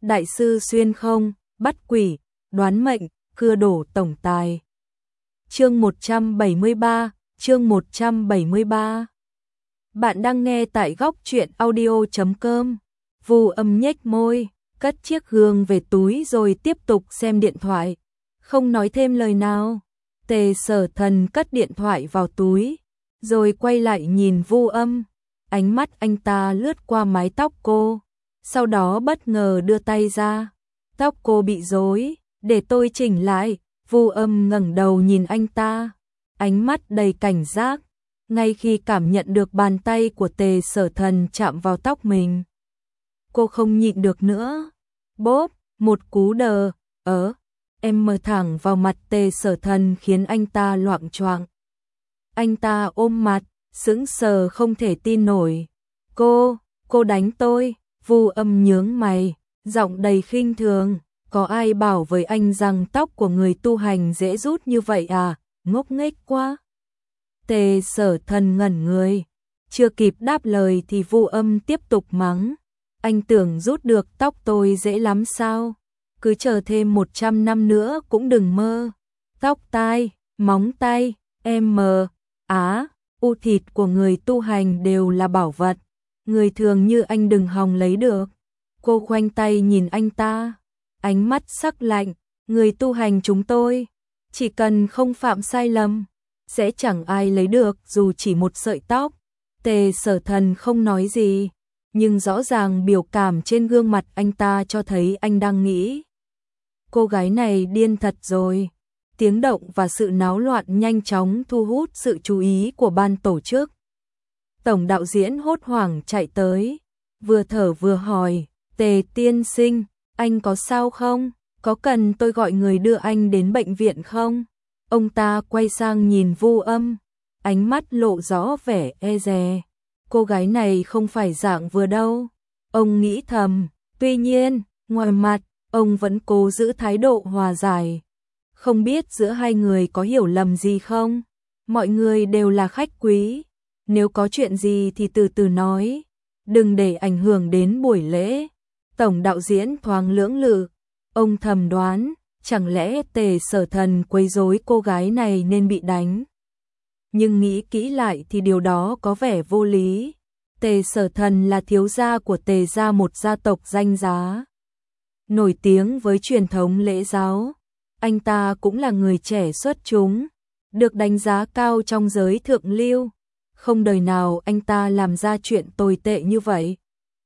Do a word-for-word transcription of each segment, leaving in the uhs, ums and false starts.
đại sư xuyên không, bắt quỷ, đoán mệnh, cưa đổ tổng tài. Chương một trăm bảy mươi ba, chương một trăm bảy mươi ba. Bạn đang nghe tại góc truyện audio chấm com. Vu Âm nhếch môi, cất chiếc gương về túi rồi tiếp tục xem điện thoại, không nói thêm lời nào. Tề Sở Thần cất điện thoại vào túi, rồi quay lại nhìn Vu Âm. Ánh mắt anh ta lướt qua mái tóc cô, sau đó bất ngờ đưa tay ra. Tóc cô bị rối, để tôi chỉnh lại. Vu Âm ngẩng đầu nhìn anh ta, ánh mắt đầy cảnh giác. Ngay khi cảm nhận được bàn tay của Tề Sở Thần chạm vào tóc mình, cô không nhịn được nữa. Bốp, một cú đờ, ớ, em mờ thẳng vào mặt Tề Sở Thần khiến anh ta loạng choạng. Anh ta ôm mặt, sững sờ không thể tin nổi. Cô, cô đánh tôi. Vu Âm nhướng mày, giọng đầy khinh thường. Có ai bảo với anh rằng tóc của người tu hành dễ rút như vậy à, ngốc nghếch quá. Tề Sở Thần ngẩn người, chưa kịp đáp lời thì Vu Âm tiếp tục mắng. Anh tưởng rút được tóc tôi dễ lắm sao? Cứ chờ thêm một trăm năm nữa cũng đừng mơ. Tóc tai, móng tay, em mờ, á, u thịt của người tu hành đều là bảo vật. Người thường như anh đừng hòng lấy được. Cô khoanh tay nhìn anh ta, ánh mắt sắc lạnh. Người tu hành chúng tôi, chỉ cần không phạm sai lầm, sẽ chẳng ai lấy được dù chỉ một sợi tóc. Tề Sở Thần không nói gì, nhưng rõ ràng biểu cảm trên gương mặt anh ta cho thấy anh đang nghĩ. Cô gái này điên thật rồi. Tiếng động và sự náo loạn nhanh chóng thu hút sự chú ý của ban tổ chức. Tổng đạo diễn hốt hoảng chạy tới, vừa thở vừa hỏi, Tề tiên sinh, anh có sao không? Có cần tôi gọi người đưa anh đến bệnh viện không? Ông ta quay sang nhìn Vu Âm, ánh mắt lộ rõ vẻ e dè. Cô gái này không phải dạng vừa đâu. Ông nghĩ thầm, tuy nhiên, ngoài mặt, ông vẫn cố giữ thái độ hòa giải. Không biết giữa hai người có hiểu lầm gì không? Mọi người đều là khách quý. Nếu có chuyện gì thì từ từ nói, đừng để ảnh hưởng đến buổi lễ. Tổng đạo diễn thoáng lưỡng lự, ông thầm đoán, chẳng lẽ Tề Sở Thần quấy rối cô gái này nên bị đánh. Nhưng nghĩ kỹ lại thì điều đó có vẻ vô lý. Tề Sở Thần là thiếu gia của Tề gia, một gia tộc danh giá, nổi tiếng với truyền thống lễ giáo. Anh ta cũng là người trẻ xuất chúng, được đánh giá cao trong giới thượng lưu. Không đời nào anh ta làm ra chuyện tồi tệ như vậy.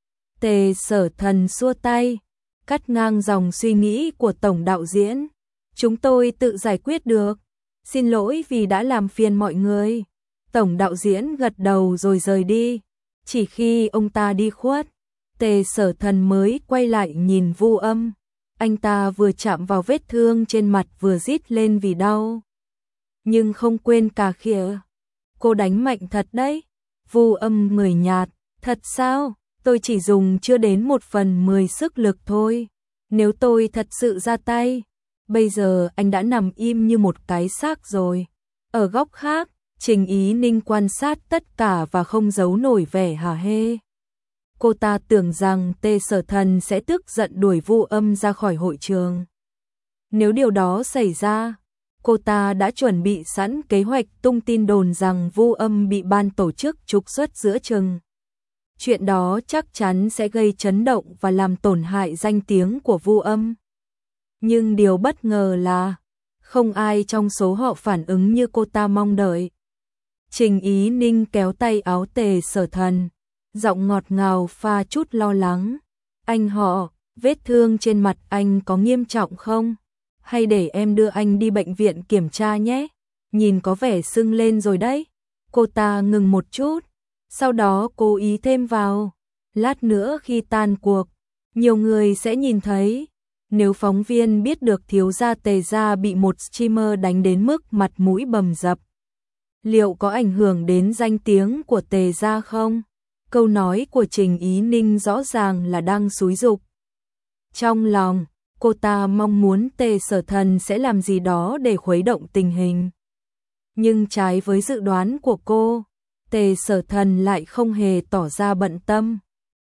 Tề Sở Thần xua tay, cắt ngang dòng suy nghĩ của tổng đạo diễn. Chúng tôi tự giải quyết được. Xin lỗi vì đã làm phiền mọi người. Tổng đạo diễn gật đầu rồi rời đi. Chỉ khi ông ta đi khuất, Tề Sở Thần mới quay lại nhìn Vu Âm. Anh ta vừa chạm vào vết thương trên mặt vừa rít lên vì đau. Nhưng không quên cà khịa. Cô đánh mạnh thật đấy. Vu Âm cười nhạt, thật sao? Tôi chỉ dùng chưa đến một phần mười sức lực thôi. Nếu tôi thật sự ra tay, bây giờ anh đã nằm im như một cái xác rồi. Ở góc khác, Trình Ý Ninh quan sát tất cả và không giấu nổi vẻ hả hê. Cô ta tưởng rằng Tề Sở Thần sẽ tức giận đuổi Vu Âm ra khỏi hội trường. Nếu điều đó xảy ra, cô ta đã chuẩn bị sẵn kế hoạch tung tin đồn rằng Vu Âm bị ban tổ chức trục xuất giữa chừng. Chuyện đó chắc chắn sẽ gây chấn động và làm tổn hại danh tiếng của Vu Âm. Nhưng điều bất ngờ là không ai trong số họ phản ứng như cô ta mong đợi. Trình Ý Ninh kéo tay áo Tề Sở Thần, giọng ngọt ngào pha chút lo lắng. Anh họ, vết thương trên mặt anh có nghiêm trọng không? Hay để em đưa anh đi bệnh viện kiểm tra nhé? Nhìn có vẻ sưng lên rồi đấy. Cô ta ngừng một chút, sau đó cố ý thêm vào. Lát nữa khi tan cuộc, nhiều người sẽ nhìn thấy. Nếu phóng viên biết được thiếu gia Tề gia bị một streamer đánh đến mức mặt mũi bầm dập, liệu có ảnh hưởng đến danh tiếng của Tề gia không? Câu nói của Trình Ý Ninh rõ ràng là đang xúi giục. Trong lòng, cô ta mong muốn Tề Sở Thần sẽ làm gì đó để khuấy động tình hình. Nhưng trái với dự đoán của cô, Tề Sở Thần lại không hề tỏ ra bận tâm.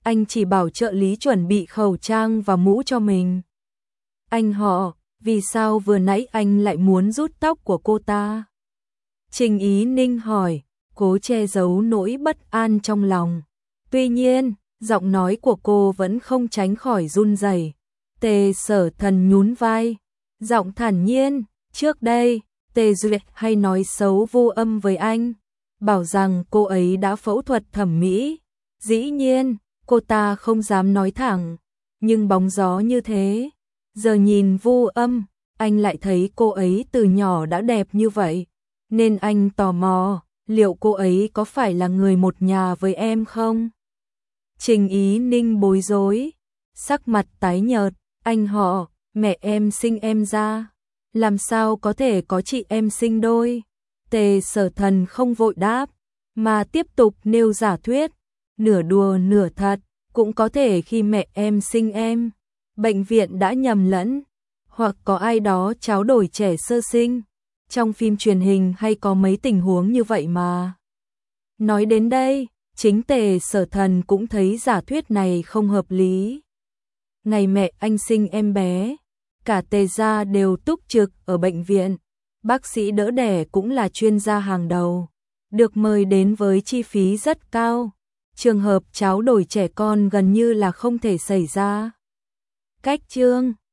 anh chỉ bảo trợ lý chuẩn bị khẩu trang và mũ cho mình. Anh họ, vì sao vừa nãy anh lại muốn rút tóc của cô ta? Trình Ý Ninh hỏi, cố che giấu nỗi bất an trong lòng. Tuy nhiên, giọng nói của cô vẫn không tránh khỏi run rẩy. Tề Sở Thần nhún vai, giọng thản nhiên, trước đây, Tề Duyệt hay nói xấu Vô Âm với anh, bảo rằng cô ấy đã phẫu thuật thẩm mỹ. Dĩ nhiên, cô ta không dám nói thẳng, nhưng bóng gió như thế. Giờ nhìn Vô Âm, anh lại thấy cô ấy từ nhỏ đã đẹp như vậy, nên anh tò mò, liệu cô ấy có phải là người một nhà với em không? Trình Ý Ninh bối rối, sắc mặt tái nhợt, anh họ, mẹ em sinh em ra, làm sao có thể có chị em sinh đôi? Tề Sở Thần không vội đáp, mà tiếp tục nêu giả thuyết, nửa đùa nửa thật, cũng có thể khi mẹ em sinh em, bệnh viện đã nhầm lẫn, hoặc có ai đó tráo đổi trẻ sơ sinh. Trong phim truyền hình hay có mấy tình huống như vậy mà. Nói đến đây, chính Tề Sở Thần cũng thấy giả thuyết này không hợp lý. Ngày mẹ anh sinh em bé, cả Tề gia đều túc trực ở bệnh viện, bác sĩ đỡ đẻ cũng là chuyên gia hàng đầu, được mời đến với chi phí rất cao. Trường hợp tráo đổi trẻ con gần như là không thể xảy ra. Cách chương